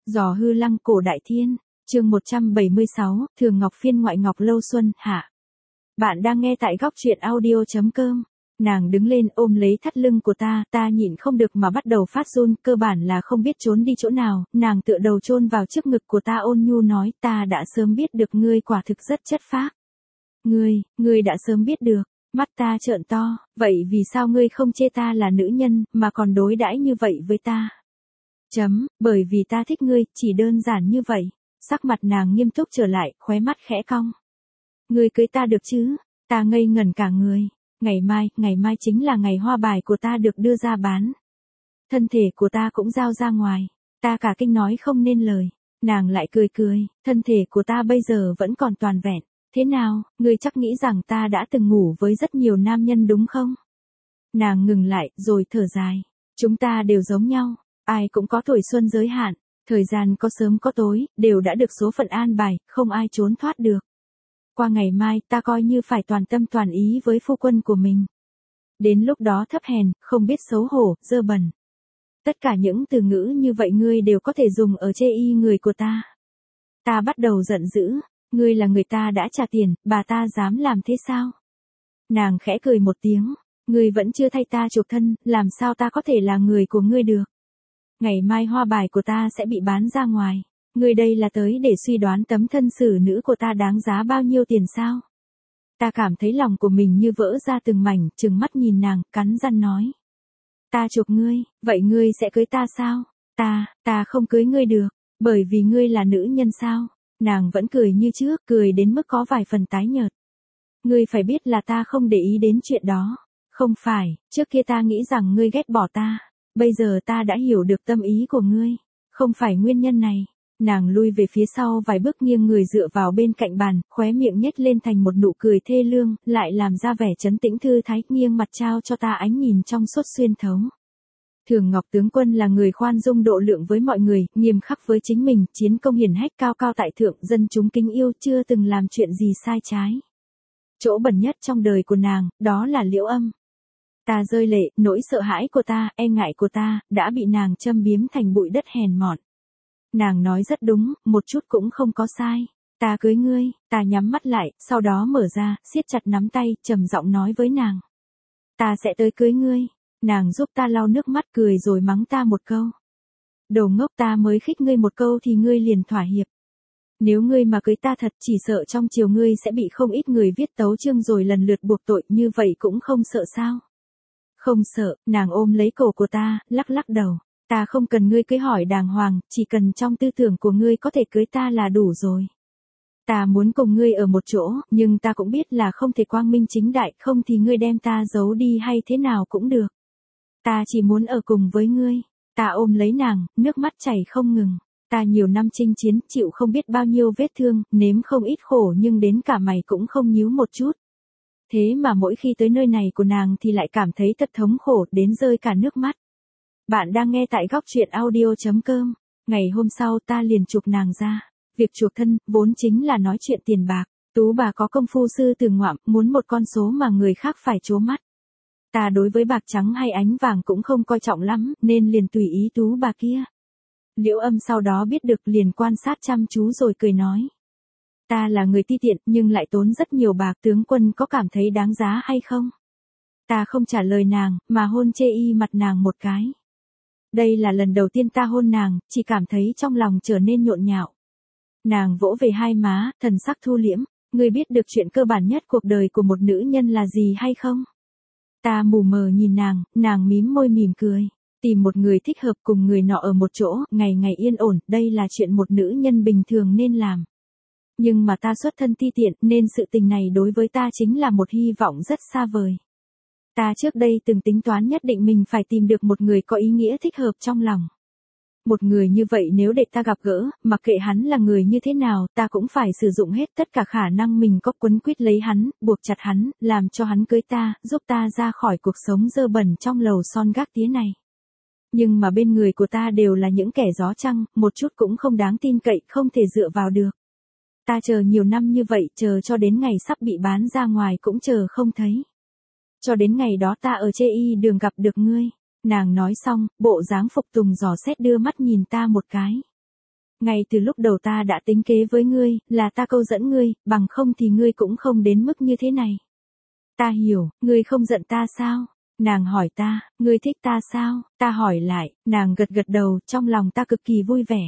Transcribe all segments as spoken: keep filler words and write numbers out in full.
Giò hư lăng cổ đại thiên, chương một trăm bảy mươi sáu, Thường Ngọc phiên ngoại Ngọc Lâu Xuân, hạ. Bạn đang nghe tại góc truyện audio chấm com. Nàng đứng lên ôm lấy thắt lưng của ta, ta nhịn không được mà bắt đầu phát run, cơ bản là không biết trốn đi chỗ nào, nàng tựa đầu chôn vào trước ngực của ta ôn nhu nói, ta đã sớm biết được ngươi quả thực rất chất phác. Ngươi, ngươi đã sớm biết được, mắt ta trợn to, vậy vì sao ngươi không chê ta là nữ nhân, mà còn đối đãi như vậy với ta? Chấm, bởi vì ta thích ngươi, chỉ đơn giản như vậy. Sắc mặt nàng nghiêm túc trở lại, khóe mắt khẽ cong. Ngươi cưới ta được chứ? Ta ngây ngẩn cả người. Ngày mai, ngày mai chính là ngày hoa bài của ta được đưa ra bán. Thân thể của ta cũng giao ra ngoài. Ta cả kinh nói không nên lời. Nàng lại cười cười, thân thể của ta bây giờ vẫn còn toàn vẹn. Thế nào, ngươi chắc nghĩ rằng ta đã từng ngủ với rất nhiều nam nhân đúng không? Nàng ngừng lại, rồi thở dài. Chúng ta đều giống nhau. Ai cũng có tuổi xuân giới hạn, thời gian có sớm có tối, đều đã được số phận an bài, không ai trốn thoát được. Qua ngày mai, ta coi như phải toàn tâm toàn ý với phu quân của mình. Đến lúc đó thấp hèn, không biết xấu hổ, dơ bẩn. Tất cả những từ ngữ như vậy ngươi đều có thể dùng ở chê y người của ta. Ta bắt đầu giận dữ, ngươi là người ta đã trả tiền, bà ta dám làm thế sao? Nàng khẽ cười một tiếng, ngươi vẫn chưa thay ta chuộc thân, làm sao ta có thể là người của ngươi được? Ngày mai hoa bài của ta sẽ bị bán ra ngoài. Ngươi đây là tới để suy đoán tấm thân xử nữ của ta đáng giá bao nhiêu tiền sao? Ta cảm thấy lòng của mình như vỡ ra từng mảnh, trừng mắt nhìn nàng, cắn răng nói. Ta chuộc ngươi, vậy ngươi sẽ cưới ta sao? Ta, ta không cưới ngươi được, bởi vì ngươi là nữ nhân sao? Nàng vẫn cười như trước, cười đến mức có vài phần tái nhợt. Ngươi phải biết là ta không để ý đến chuyện đó. Không phải, trước kia ta nghĩ rằng ngươi ghét bỏ ta. Bây giờ ta đã hiểu được tâm ý của ngươi. Không phải nguyên nhân này. Nàng lui về phía sau vài bước nghiêng người dựa vào bên cạnh bàn, khóe miệng nhếch lên thành một nụ cười thê lương, lại làm ra vẻ trấn tĩnh thư thái, nghiêng mặt trao cho ta ánh nhìn trong suốt xuyên thấu. Thường Ngọc tướng quân là người khoan dung độ lượng với mọi người, nghiêm khắc với chính mình, chiến công hiển hách cao cao tại thượng, dân chúng kính yêu, chưa từng làm chuyện gì sai trái. Chỗ bẩn nhất trong đời của nàng, đó là Liễu Âm. Ta rơi lệ, nỗi sợ hãi của ta, e ngại của ta, đã bị nàng châm biếm thành bụi đất hèn mọn. Nàng nói rất đúng, một chút cũng không có sai. Ta cưới ngươi, ta nhắm mắt lại, sau đó mở ra, siết chặt nắm tay, trầm giọng nói với nàng. Ta sẽ tới cưới ngươi. Nàng giúp ta lau nước mắt cười rồi mắng ta một câu. Đồ ngốc, ta mới khích ngươi một câu thì ngươi liền thỏa hiệp. Nếu ngươi mà cưới ta thật, chỉ sợ trong chiều ngươi sẽ bị không ít người viết tấu chương rồi lần lượt buộc tội, như vậy cũng không sợ sao? Không sợ, nàng ôm lấy cổ của ta, lắc lắc đầu. Ta không cần ngươi cưới hỏi đàng hoàng, chỉ cần trong tư tưởng của ngươi có thể cưới ta là đủ rồi. Ta muốn cùng ngươi ở một chỗ, nhưng ta cũng biết là không thể quang minh chính đại, không thì ngươi đem ta giấu đi hay thế nào cũng được. Ta chỉ muốn ở cùng với ngươi. Ta ôm lấy nàng, nước mắt chảy không ngừng. Ta nhiều năm chinh chiến, chịu không biết bao nhiêu vết thương, nếm không ít khổ nhưng đến cả mày cũng không nhíu một chút. Thế mà mỗi khi tới nơi này của nàng thì lại cảm thấy thật thống khổ đến rơi cả nước mắt. Bạn đang nghe tại góc truyện audio chấm com. Ngày hôm sau ta liền chuộc nàng ra. Việc chuộc thân, vốn chính là nói chuyện tiền bạc. Tú bà có công phu sư từ ngoạm, muốn một con số mà người khác phải trố mắt. Ta đối với bạc trắng hay ánh vàng cũng không coi trọng lắm, nên liền tùy ý tú bà kia. Liễu Âm sau đó biết được liền quan sát chăm chú rồi cười nói. Ta là người ti tiện nhưng lại tốn rất nhiều bạc, tướng quân có cảm thấy đáng giá hay không? Ta không trả lời nàng, mà hôn chê y mặt nàng một cái. Đây là lần đầu tiên ta hôn nàng, chỉ cảm thấy trong lòng trở nên nhộn nhạo. Nàng vỗ về hai má, thần sắc thu liễm, ngươi biết được chuyện cơ bản nhất cuộc đời của một nữ nhân là gì hay không? Ta mù mờ nhìn nàng, nàng mím môi mỉm cười. Tìm một người thích hợp cùng người nọ ở một chỗ, ngày ngày yên ổn, đây là chuyện một nữ nhân bình thường nên làm. Nhưng mà ta xuất thân ti tiện nên sự tình này đối với ta chính là một hy vọng rất xa vời. Ta trước đây từng tính toán nhất định mình phải tìm được một người có ý nghĩa thích hợp trong lòng. Một người như vậy nếu để ta gặp gỡ, mặc kệ hắn là người như thế nào, ta cũng phải sử dụng hết tất cả khả năng mình có, quấn quýt lấy hắn, buộc chặt hắn, làm cho hắn cưới ta, giúp ta ra khỏi cuộc sống dơ bẩn trong lầu son gác tía này. Nhưng mà bên người của ta đều là những kẻ gió chăng, một chút cũng không đáng tin cậy, không thể dựa vào được. Ta chờ nhiều năm như vậy, chờ cho đến ngày sắp bị bán ra ngoài cũng chờ không thấy. Cho đến ngày đó ta ở chê y đường gặp được ngươi. Nàng nói xong, bộ dáng phục tùng dò xét đưa mắt nhìn ta một cái. Ngay từ lúc đầu ta đã tính kế với ngươi, là ta câu dẫn ngươi, bằng không thì ngươi cũng không đến mức như thế này. Ta hiểu, ngươi không giận ta sao? Nàng hỏi ta, ngươi thích ta sao? Ta hỏi lại, nàng gật gật đầu, trong lòng ta cực kỳ vui vẻ.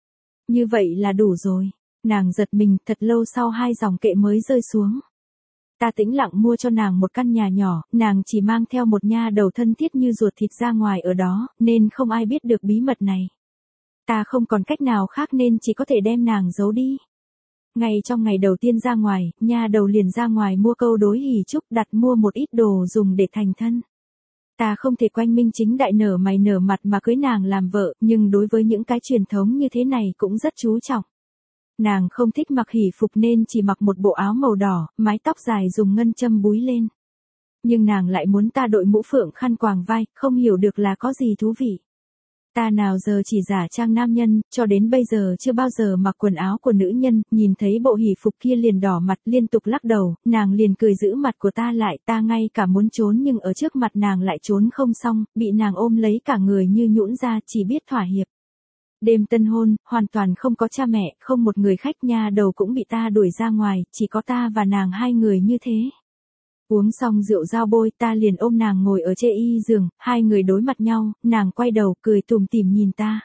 Như vậy là đủ rồi. Nàng giật mình, thật lâu sau hai dòng kệ mới rơi xuống. Ta tĩnh lặng mua cho nàng một căn nhà nhỏ, nàng chỉ mang theo một nha đầu thân thiết như ruột thịt ra ngoài ở đó, nên không ai biết được bí mật này. Ta không còn cách nào khác nên chỉ có thể đem nàng giấu đi. Ngay trong ngày đầu tiên ra ngoài, nha đầu liền ra ngoài mua câu đối hỷ chúc, đặt mua một ít đồ dùng để thành thân. Ta không thể quanh minh chính đại nở mày nở mặt mà cưới nàng làm vợ, nhưng đối với những cái truyền thống như thế này cũng rất chú trọng. Nàng không thích mặc hỷ phục nên chỉ mặc một bộ áo màu đỏ, mái tóc dài dùng ngân châm búi lên. Nhưng nàng lại muốn ta đội mũ phượng khăn quàng vai, không hiểu được là có gì thú vị. Ta nào giờ chỉ giả trang nam nhân, cho đến bây giờ chưa bao giờ mặc quần áo của nữ nhân, nhìn thấy bộ hỷ phục kia liền đỏ mặt liên tục lắc đầu, nàng liền cười giữ mặt của ta lại, ta ngay cả muốn trốn nhưng ở trước mặt nàng lại trốn không xong, bị nàng ôm lấy cả người như nhũn ra, chỉ biết thỏa hiệp. Đêm tân hôn, hoàn toàn không có cha mẹ, không một người khách, nha đầu cũng bị ta đuổi ra ngoài, chỉ có ta và nàng hai người như thế. Uống xong rượu dao bôi, ta liền ôm nàng ngồi ở chê y giường, hai người đối mặt nhau, nàng quay đầu cười tủm tỉm nhìn ta.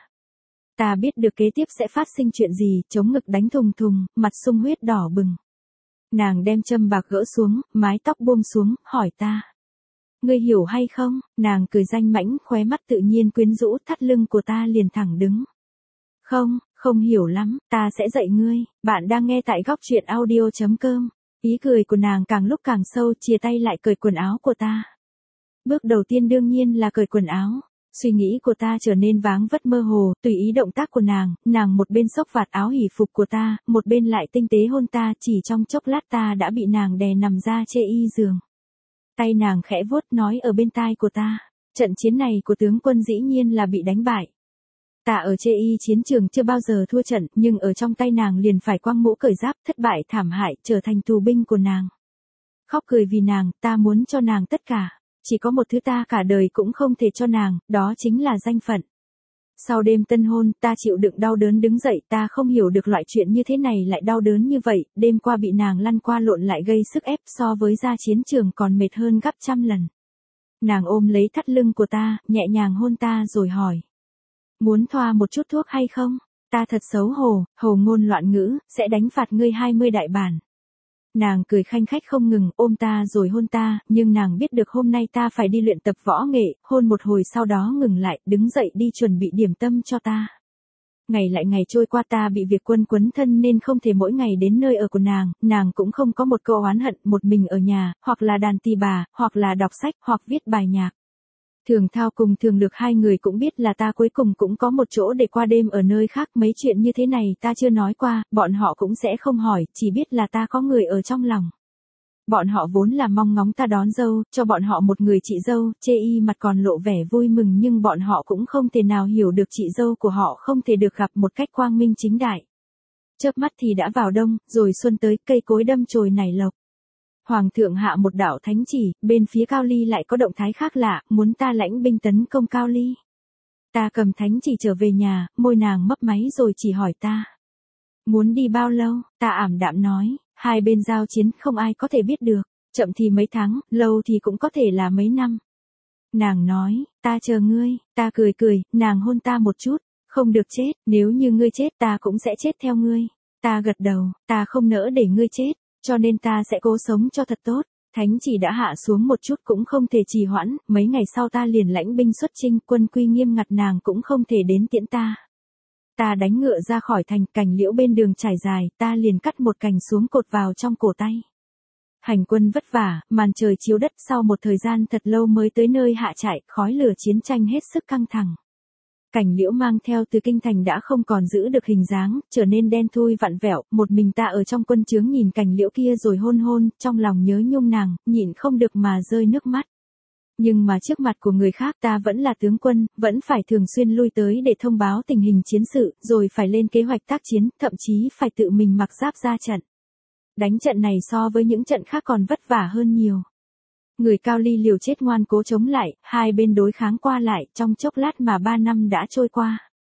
Ta biết được kế tiếp sẽ phát sinh chuyện gì, chống ngực đánh thùng thùng, mặt sung huyết đỏ bừng. Nàng đem châm bạc gỡ xuống, mái tóc buông xuống, hỏi ta. Ngươi hiểu hay không? Nàng cười danh mãnh, khóe mắt tự nhiên quyến rũ, thắt lưng của ta liền thẳng đứng. Không, không hiểu lắm, ta sẽ dạy ngươi. Bạn đang nghe tại góc truyện audio chấm com. Ý cười của nàng càng lúc càng sâu, chia tay lại cởi quần áo của ta. Bước đầu tiên đương nhiên là cởi quần áo. Suy nghĩ của ta trở nên váng vất mơ hồ, tùy ý động tác của nàng, nàng một bên xốc vạt áo hỷ phục của ta, một bên lại tinh tế hôn ta, chỉ trong chốc lát ta đã bị nàng đè nằm ra chê y giường. Tay nàng khẽ vuốt nói ở bên tai của ta, trận chiến này của tướng quân dĩ nhiên là bị đánh bại. Ta ở chê y chiến trường chưa bao giờ thua trận, nhưng ở trong tay nàng liền phải quăng mũ cởi giáp, thất bại thảm hại, trở thành tù binh của nàng. Khóc cười vì nàng, ta muốn cho nàng tất cả. Chỉ có một thứ ta cả đời cũng không thể cho nàng, đó chính là danh phận. Sau đêm tân hôn, ta chịu đựng đau đớn đứng dậy, ta không hiểu được loại chuyện như thế này lại đau đớn như vậy, đêm qua bị nàng lăn qua lộn lại gây sức ép, so với ra chiến trường còn mệt hơn gấp trăm lần. Nàng ôm lấy thắt lưng của ta, nhẹ nhàng hôn ta rồi hỏi. Muốn thoa một chút thuốc hay không? Ta thật xấu hổ, hồ ngôn loạn ngữ, sẽ đánh phạt ngươi hai mươi đại bản. Nàng cười khanh khách không ngừng, ôm ta rồi hôn ta, nhưng nàng biết được hôm nay ta phải đi luyện tập võ nghệ, hôn một hồi sau đó ngừng lại, đứng dậy đi chuẩn bị điểm tâm cho ta. Ngày lại ngày trôi qua, ta bị việc quân quấn thân nên không thể mỗi ngày đến nơi ở của nàng, nàng cũng không có một câu oán hận, một mình ở nhà, hoặc là đàn tỳ bà, hoặc là đọc sách, hoặc viết bài nhạc. Thường Thao cùng Thường Lược hai người cũng biết là ta cuối cùng cũng có một chỗ để qua đêm ở nơi khác, mấy chuyện như thế này ta chưa nói qua, bọn họ cũng sẽ không hỏi, chỉ biết là ta có người ở trong lòng. Bọn họ vốn là mong ngóng ta đón dâu, cho bọn họ một người chị dâu, chê y mặt còn lộ vẻ vui mừng, nhưng bọn họ cũng không thể nào hiểu được chị dâu của họ không thể được gặp một cách quang minh chính đại. Chớp mắt thì đã vào đông, rồi xuân tới, cây cối đâm chồi nảy lộc. Hoàng thượng hạ một đạo thánh chỉ, bên phía Cao Ly lại có động thái khác lạ, muốn ta lãnh binh tấn công Cao Ly. Ta cầm thánh chỉ trở về nhà, môi nàng mấp máy rồi chỉ hỏi ta. Muốn đi bao lâu? Ta ảm đạm nói, hai bên giao chiến không ai có thể biết được, chậm thì mấy tháng, lâu thì cũng có thể là mấy năm. Nàng nói, ta chờ ngươi, ta cười cười, nàng hôn ta một chút, không được chết, nếu như ngươi chết ta cũng sẽ chết theo ngươi. Ta gật đầu, ta không nỡ để ngươi chết. Cho nên ta sẽ cố sống cho thật tốt. Thánh chỉ đã hạ xuống một chút cũng không thể trì hoãn, mấy ngày sau ta liền lãnh binh xuất chinh, quân quy nghiêm ngặt, nàng cũng không thể đến tiễn ta. Ta đánh ngựa ra khỏi thành, cành liễu bên đường trải dài, ta liền cắt một cành xuống cột vào trong cổ tay. Hành quân vất vả, màn trời chiếu đất, sau một thời gian thật lâu mới tới nơi hạ trại, khói lửa chiến tranh hết sức căng thẳng. Cành liễu mang theo từ kinh thành đã không còn giữ được hình dáng, trở nên đen thui vặn vẹo, một mình ta ở trong quân trướng nhìn cành liễu kia rồi hôn hôn, trong lòng nhớ nhung nàng, nhịn không được mà rơi nước mắt. Nhưng mà trước mặt của người khác ta vẫn là tướng quân, vẫn phải thường xuyên lui tới để thông báo tình hình chiến sự, rồi phải lên kế hoạch tác chiến, thậm chí phải tự mình mặc giáp ra trận. Đánh trận này so với những trận khác còn vất vả hơn nhiều. Người Cao Ly liều chết ngoan cố chống lại, hai bên đối kháng qua lại, trong chốc lát mà ba năm đã trôi qua.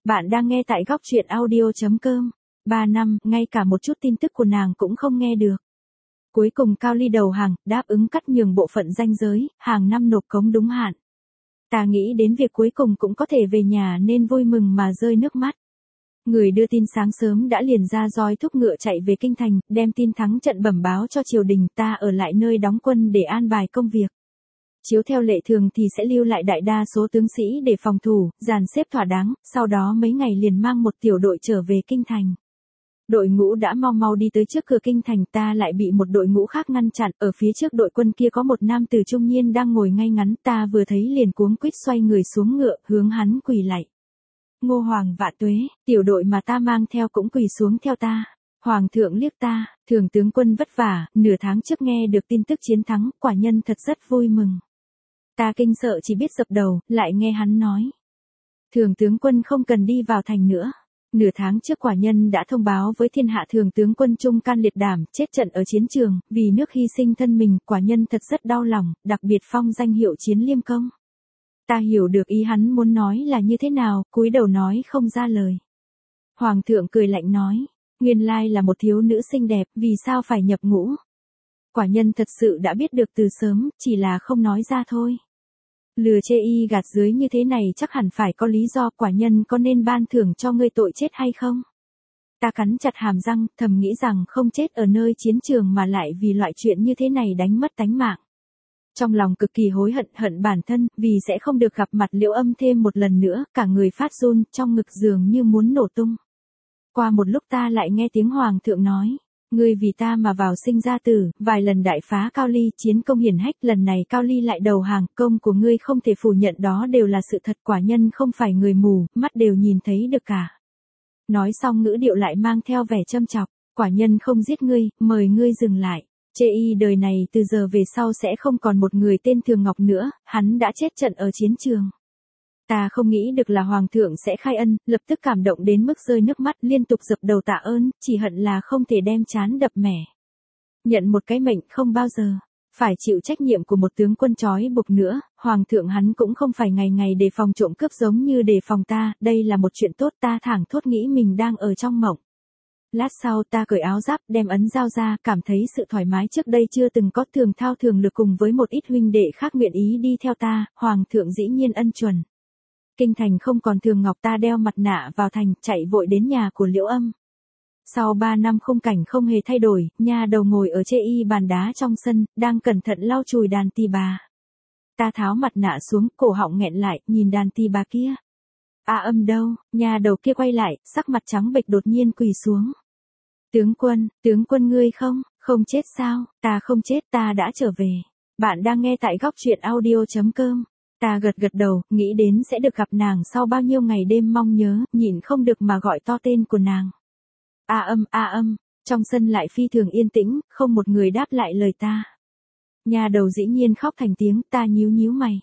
Bạn đang nghe tại góc truyện audio.com. Ba năm, ngay cả một chút tin tức của nàng cũng không nghe được. Cuối cùng Cao Ly đầu hàng, đáp ứng cắt nhường bộ phận ranh giới, hàng năm nộp cống đúng hạn. Ta nghĩ đến việc cuối cùng cũng có thể về nhà nên vui mừng mà rơi nước mắt. Người đưa tin sáng sớm đã liền ra roi thúc ngựa chạy về kinh thành, đem tin thắng trận bẩm báo cho triều đình, ta ở lại nơi đóng quân để an bài công việc. Chiếu theo lệ thường thì sẽ lưu lại đại đa số tướng sĩ để phòng thủ, dàn xếp thỏa đáng, sau đó mấy ngày liền mang một tiểu đội trở về kinh thành. Đội ngũ đã mau mau đi tới trước cửa kinh thành, ta lại bị một đội ngũ khác ngăn chặn, ở phía trước đội quân kia có một nam tử trung niên đang ngồi ngay ngắn, ta vừa thấy liền cuống quýt xoay người xuống ngựa, hướng hắn quỳ lạy. Ngô Hoàng vạn tuế, tiểu đội mà ta mang theo cũng quỳ xuống theo ta. Hoàng thượng liếc ta, thường tướng quân vất vả, nửa tháng trước nghe được tin tức chiến thắng, quả nhân thật rất vui mừng. Ta kinh sợ chỉ biết dập đầu, lại nghe hắn nói. Thường tướng quân không cần đi vào thành nữa. Nửa tháng trước quả nhân đã thông báo với thiên hạ thường tướng quân trung can liệt đảm, chết trận ở chiến trường, vì nước hy sinh thân mình, quả nhân thật rất đau lòng, đặc biệt phong danh hiệu chiến liêm công. Ta hiểu được ý hắn muốn nói là như thế nào, cúi đầu nói không ra lời. Hoàng thượng cười lạnh nói, nguyên lai là một thiếu nữ xinh đẹp, vì sao phải nhập ngũ? Quả nhân thật sự đã biết được từ sớm, chỉ là không nói ra thôi. Lừa chê y gạt dưới như thế này chắc hẳn phải có lý do, quả nhân có nên ban thưởng cho ngươi tội chết hay không? Ta cắn chặt hàm răng, thầm nghĩ rằng không chết ở nơi chiến trường mà lại vì loại chuyện như thế này đánh mất tánh mạng. Trong lòng cực kỳ hối hận hận bản thân, vì sẽ không được gặp mặt Liễu Âm thêm một lần nữa, cả người phát run, trong ngực dường như muốn nổ tung. Qua một lúc ta lại nghe tiếng Hoàng thượng nói, ngươi vì ta mà vào sinh ra tử, vài lần đại phá Cao Ly, chiến công hiển hách, lần này Cao Ly lại đầu hàng, công của ngươi không thể phủ nhận, đó đều là sự thật, quả nhân không phải người mù, mắt đều nhìn thấy được cả. Nói xong ngữ điệu lại mang theo vẻ châm chọc, quả nhân không giết ngươi, mời ngươi dừng lại. Chê y đời này từ giờ về sau sẽ không còn một người tên Thường Ngọc nữa, hắn đã chết trận ở chiến trường. Ta không nghĩ được là Hoàng thượng sẽ khai ân, lập tức cảm động đến mức rơi nước mắt, liên tục dập đầu tạ ơn, chỉ hận là không thể đem trán đập mẻ. Nhận một cái mệnh không bao giờ phải chịu trách nhiệm của một tướng quân trói buộc nữa, Hoàng thượng hắn cũng không phải ngày ngày đề phòng trộm cướp giống như đề phòng ta, đây là một chuyện tốt, ta thảng thốt nghĩ mình đang ở trong mộng. Lát sau ta cởi áo giáp, đem ấn dao ra, cảm thấy sự thoải mái trước đây chưa từng có, Thường Thao Thường Lực cùng với một ít huynh đệ khác nguyện ý đi theo ta, Hoàng thượng dĩ nhiên ân chuẩn. Kinh thành không còn Thường Ngọc, ta đeo mặt nạ vào thành, chạy vội đến nhà của Liễu Âm. Sau ba năm khung cảnh không hề thay đổi, nha đầu ngồi ở chê y bàn đá trong sân, đang cẩn thận lau chùi đàn tỳ bà. Ta tháo mặt nạ xuống, cổ họng nghẹn lại, nhìn đàn tỳ bà kia. A Âm đâu? Nha đầu kia quay lại, sắc mặt trắng bệch đột nhiên quỳ xuống. Tướng quân, tướng quân ngươi không, không chết sao? Ta không chết, ta đã trở về. Bạn đang nghe tại góc truyện audio.com. Ta gật gật đầu, nghĩ đến sẽ được gặp nàng sau bao nhiêu ngày đêm mong nhớ, nhịn không được mà gọi to tên của nàng. A Âm, A Âm, trong sân lại phi thường yên tĩnh, không một người đáp lại lời ta. Nhà đầu dĩ nhiên khóc thành tiếng, ta nhíu nhíu mày.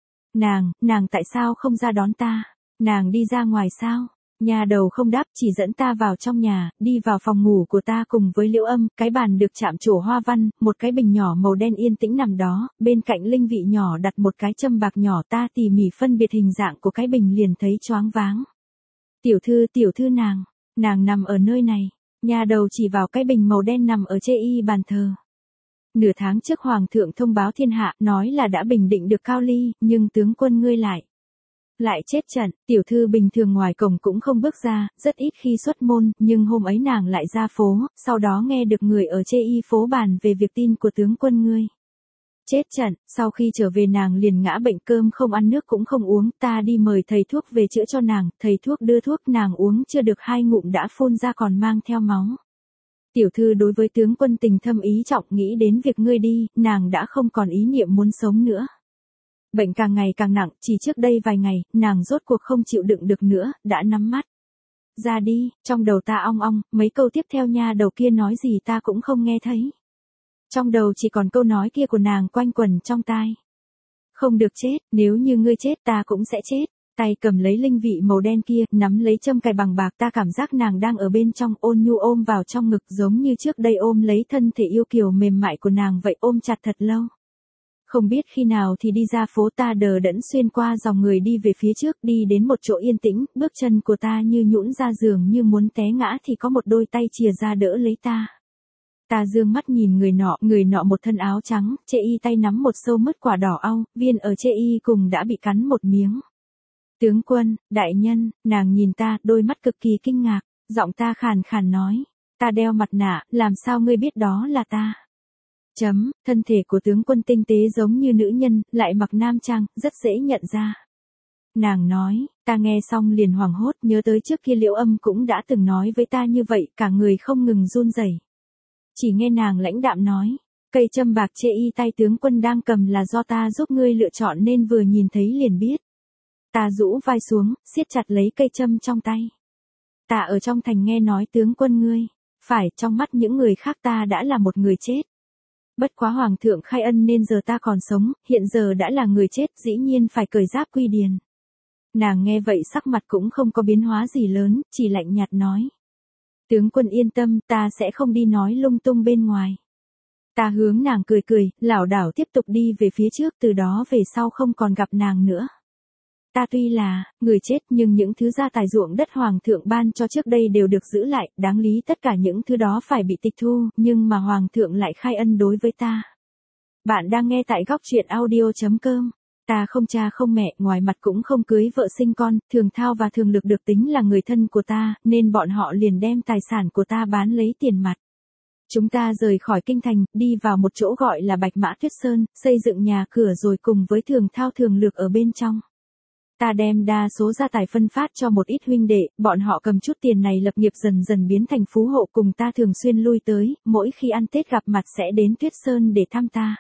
Nàng, nàng tại sao không ra đón ta? Nàng đi ra ngoài sao? Nhà đầu không đáp, chỉ dẫn ta vào trong nhà, đi vào phòng ngủ của ta cùng với Liễu Âm, cái bàn được chạm trổ hoa văn, một cái bình nhỏ màu đen yên tĩnh nằm đó, bên cạnh linh vị nhỏ đặt một cái châm bạc nhỏ, ta tỉ mỉ phân biệt hình dạng của cái bình liền thấy choáng váng. Tiểu thư, tiểu thư nàng, nàng nằm ở nơi này, nhà đầu chỉ vào cái bình màu đen nằm ở chê y bàn thờ. Nửa tháng trước Hoàng thượng thông báo thiên hạ, nói là đã bình định được Cao Ly, nhưng tướng quân ngươi lại. Lại chết trận, tiểu thư bình thường ngoài cổng cũng không bước ra, rất ít khi xuất môn, nhưng hôm ấy nàng lại ra phố, sau đó nghe được người ở chê y phố bàn về việc tin của tướng quân ngươi. Chết trận, sau khi trở về nàng liền ngã bệnh, cơm không ăn nước cũng không uống, ta đi mời thầy thuốc về chữa cho nàng, thầy thuốc đưa thuốc nàng uống chưa được hai ngụm đã phun ra còn mang theo máu. Tiểu thư đối với tướng quân tình thâm ý trọng, nghĩ đến việc ngươi đi, nàng đã không còn ý niệm muốn sống nữa. Bệnh càng ngày càng nặng, chỉ trước đây vài ngày, nàng rốt cuộc không chịu đựng được nữa, đã nhắm mắt. Ra đi, trong đầu ta ong ong, mấy câu tiếp theo nha đầu kia nói gì ta cũng không nghe thấy. Trong đầu chỉ còn câu nói kia của nàng quanh quẩn trong tai. Không được chết, nếu như ngươi chết ta cũng sẽ chết. Tay cầm lấy linh vị màu đen kia, nắm lấy châm cài bằng bạc, ta cảm giác nàng đang ở bên trong, ôn nhu ôm vào trong ngực giống như trước đây ôm lấy thân thể yêu kiều mềm mại của nàng vậy, ôm chặt thật lâu. Không biết khi nào thì đi ra phố, ta đờ đẫn xuyên qua dòng người đi về phía trước, đi đến một chỗ yên tĩnh, bước chân của ta như nhũn ra giường như muốn té ngã thì có một đôi tay chìa ra đỡ lấy ta. Ta dương mắt nhìn người nọ, người nọ một thân áo trắng, chê y tay nắm một sâu mứt quả đỏ au, viên ở chê y cùng đã bị cắn một miếng. Tướng quân, đại nhân, nàng nhìn ta, đôi mắt cực kỳ kinh ngạc, giọng ta khàn khàn nói, ta đeo mặt nạ, làm sao ngươi biết đó là ta? Chấm, thân thể của tướng quân tinh tế giống như nữ nhân, lại mặc nam trang, rất dễ nhận ra. Nàng nói, ta nghe xong liền hoảng hốt, nhớ tới trước kia Liễu Âm cũng đã từng nói với ta như vậy, cả người không ngừng run rẩy. Chỉ nghe nàng lãnh đạm nói, cây châm bạc chê y tay tướng quân đang cầm là do ta giúp ngươi lựa chọn nên vừa nhìn thấy liền biết. Ta rũ vai xuống, siết chặt lấy cây châm trong tay. Ta ở trong thành nghe nói tướng quân ngươi, phải, trong mắt những người khác ta đã là một người chết. Bất quá hoàng thượng khai ân nên giờ ta còn sống, hiện giờ đã là người chết, dĩ nhiên phải cởi giáp quy điền. Nàng nghe vậy sắc mặt cũng không có biến hóa gì lớn, chỉ lạnh nhạt nói. Tướng quân yên tâm, ta sẽ không đi nói lung tung bên ngoài. Ta hướng nàng cười cười, lảo đảo tiếp tục đi về phía trước, từ đó về sau không còn gặp nàng nữa. Ta tuy là người chết nhưng những thứ gia tài ruộng đất hoàng thượng ban cho trước đây đều được giữ lại, đáng lý tất cả những thứ đó phải bị tịch thu, nhưng mà hoàng thượng lại khai ân đối với ta. Bạn đang nghe tại góc truyện audio chấm com. Ta không cha không mẹ, ngoài mặt cũng không cưới vợ sinh con, Thường Thao và Thường Lực được tính là người thân của ta, nên bọn họ liền đem tài sản của ta bán lấy tiền mặt. Chúng ta rời khỏi kinh thành, đi vào một chỗ gọi là Bạch Mã Tuyết Sơn, xây dựng nhà cửa rồi cùng với Thường Thao Thường Lực ở bên trong. Ta đem đa số gia tài phân phát cho một ít huynh đệ, bọn họ cầm chút tiền này lập nghiệp dần dần biến thành phú hộ, cùng ta thường xuyên lui tới, mỗi khi ăn Tết gặp mặt sẽ đến Tuyết Sơn để thăm ta.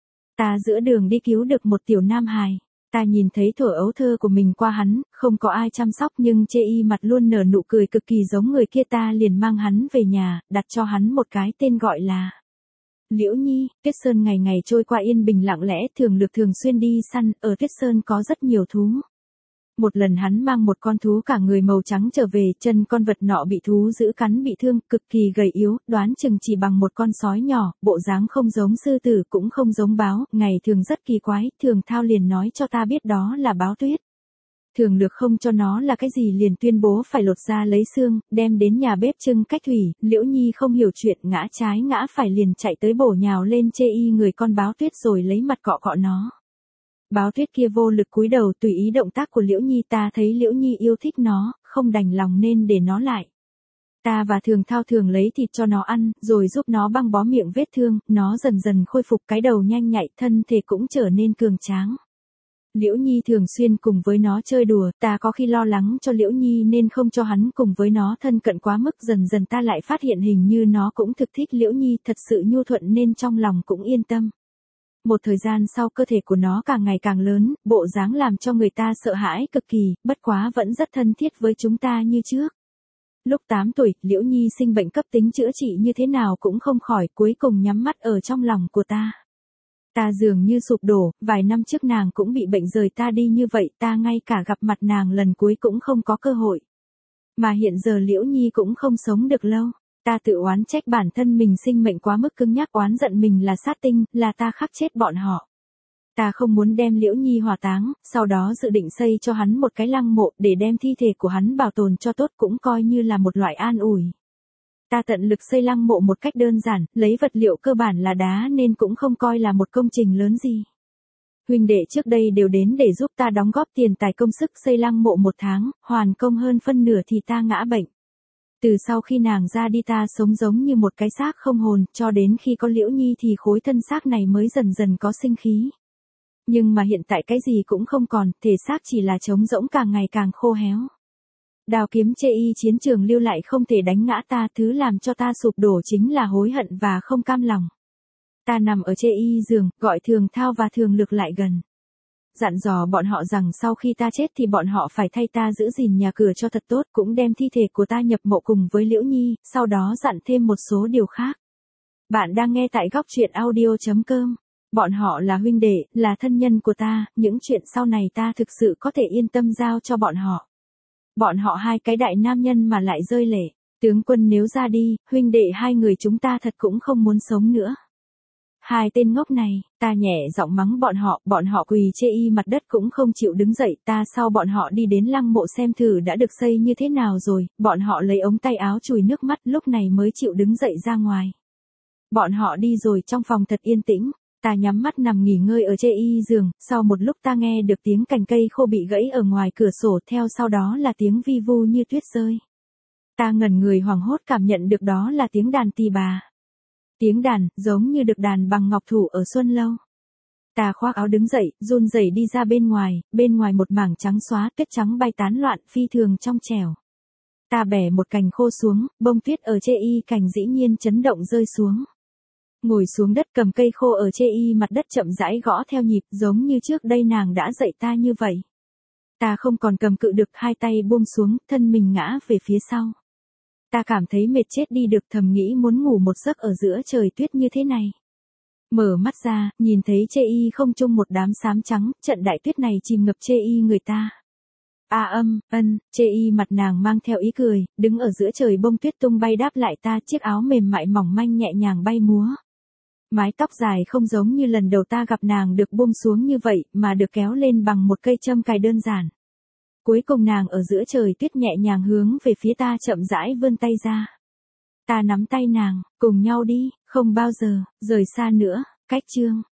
Ta giữa đường đi cứu được một tiểu nam hài. Ta nhìn thấy thuở ấu thơ của mình qua hắn, không có ai chăm sóc nhưng chê y mặt luôn nở nụ cười cực kỳ giống người kia, ta liền mang hắn về nhà, đặt cho hắn một cái tên gọi là Liễu Nhi. Tuyết Sơn ngày ngày trôi qua yên bình lặng lẽ, Thường Lực thường xuyên đi săn, ở Tuyết Sơn có rất nhiều thú. Một lần hắn mang một con thú cả người màu trắng trở về, chân con vật nọ bị thú giữ cắn bị thương, cực kỳ gầy yếu, đoán chừng chỉ bằng một con sói nhỏ, bộ dáng không giống sư tử cũng không giống báo, ngày thường rất kỳ quái, Thường Thao liền nói cho ta biết đó là báo tuyết. Thường Lực không cho nó là cái gì liền tuyên bố phải lột ra lấy xương, đem đến nhà bếp trưng cách thủy, Liễu Nhi không hiểu chuyện, ngã trái ngã phải liền chạy tới bổ nhào lên chê y người con báo tuyết rồi lấy mặt cọ cọ nó. Báo tuyết kia vô lực cúi đầu tùy ý động tác của Liễu Nhi, ta thấy Liễu Nhi yêu thích nó, không đành lòng nên để nó lại. Ta và Thường Thao thường lấy thịt cho nó ăn, rồi giúp nó băng bó miệng vết thương, nó dần dần khôi phục cái đầu nhanh nhạy, thân thể cũng trở nên cường tráng. Liễu Nhi thường xuyên cùng với nó chơi đùa, ta có khi lo lắng cho Liễu Nhi nên không cho hắn cùng với nó thân cận quá mức, dần dần ta lại phát hiện hình như nó cũng thực thích Liễu Nhi, thật sự nhu thuận nên trong lòng cũng yên tâm. Một thời gian sau cơ thể của nó càng ngày càng lớn, bộ dáng làm cho người ta sợ hãi cực kỳ, bất quá vẫn rất thân thiết với chúng ta như trước. Lúc tám tuổi, Liễu Nhi sinh bệnh cấp tính, chữa trị như thế nào cũng không khỏi, cuối cùng nhắm mắt ở trong lòng của ta. Ta dường như sụp đổ, vài năm trước nàng cũng bị bệnh rời ta đi như vậy, ta ngay cả gặp mặt nàng lần cuối cũng không có cơ hội. Mà hiện giờ Liễu Nhi cũng không sống được lâu. Ta tự oán trách bản thân mình sinh mệnh quá mức cứng nhắc, oán giận mình là sát tinh, là ta khắc chết bọn họ. Ta không muốn đem Liễu Nhi hỏa táng, sau đó dự định xây cho hắn một cái lăng mộ để đem thi thể của hắn bảo tồn cho tốt, cũng coi như là một loại an ủi. Ta tận lực xây lăng mộ một cách đơn giản, lấy vật liệu cơ bản là đá nên cũng không coi là một công trình lớn gì. Huynh đệ trước đây đều đến để giúp ta đóng góp tiền tài công sức xây lăng mộ một tháng, hoàn công hơn phân nửa thì ta ngã bệnh. Từ sau khi nàng ra đi ta sống giống như một cái xác không hồn, cho đến khi có Liễu Nhi thì khối thân xác này mới dần dần có sinh khí. Nhưng mà hiện tại cái gì cũng không còn, thể xác chỉ là trống rỗng, càng ngày càng khô héo. Đao kiếm chê y chiến trường lưu lại không thể đánh ngã ta, thứ làm cho ta sụp đổ chính là hối hận và không cam lòng. Ta nằm ở chê y giường, gọi Thường Thao và Thường Lực lại gần. Dặn dò bọn họ rằng sau khi ta chết thì bọn họ phải thay ta giữ gìn nhà cửa cho thật tốt, cũng đem thi thể của ta nhập mộ cùng với Liễu Nhi, sau đó dặn thêm một số điều khác. Bạn đang nghe tại góc truyện audio chấm com. Bọn họ là huynh đệ, là thân nhân của ta, những chuyện sau này ta thực sự có thể yên tâm giao cho bọn họ. Bọn họ hai cái đại nam nhân mà lại rơi lệ. Tướng quân nếu ra đi, huynh đệ hai người chúng ta thật cũng không muốn sống nữa. Hai tên ngốc này, ta nhẹ giọng mắng bọn họ, bọn họ quỳ chê y mặt đất cũng không chịu đứng dậy, ta sau bọn họ đi đến lăng mộ xem thử đã được xây như thế nào rồi, bọn họ lấy ống tay áo chùi nước mắt lúc này mới chịu đứng dậy ra ngoài. Bọn họ đi rồi trong phòng thật yên tĩnh, ta nhắm mắt nằm nghỉ ngơi ở chê y giường, sau một lúc ta nghe được tiếng cành cây khô bị gãy ở ngoài cửa sổ, theo sau đó là tiếng vi vu như tuyết rơi. Ta ngẩn người hoảng hốt cảm nhận được đó là tiếng đàn tỳ bà. Tiếng đàn, giống như được đàn bằng ngọc thủ ở Xuân Lâu. Ta khoác áo đứng dậy, run rẩy đi ra bên ngoài, bên ngoài một mảng trắng xóa, tuyết trắng bay tán loạn, phi thường trong trẻo. Ta bẻ một cành khô xuống, bông tuyết ở chê y cành dĩ nhiên chấn động rơi xuống. Ngồi xuống đất cầm cây khô ở chê y mặt đất chậm rãi gõ theo nhịp, giống như trước đây nàng đã dạy ta như vậy. Ta không còn cầm cự được, hai tay buông xuống, thân mình ngã về phía sau. Ta cảm thấy mệt chết đi được, thầm nghĩ muốn ngủ một giấc ở giữa trời tuyết như thế này. Mở mắt ra, nhìn thấy chê y không trung một đám xám trắng, trận đại tuyết này chìm ngập chê y người ta. A âm, ân, chê y mặt nàng mang theo ý cười, đứng ở giữa trời bông tuyết tung bay đáp lại ta, chiếc áo mềm mại mỏng manh nhẹ nhàng bay múa. Mái tóc dài không giống như lần đầu ta gặp nàng được buông xuống như vậy, mà được kéo lên bằng một cây châm cài đơn giản. Cuối cùng nàng ở giữa trời tuyết nhẹ nhàng hướng về phía ta chậm rãi vươn tay ra. Ta nắm tay nàng, cùng nhau đi, không bao giờ, rời xa nữa, cách chương.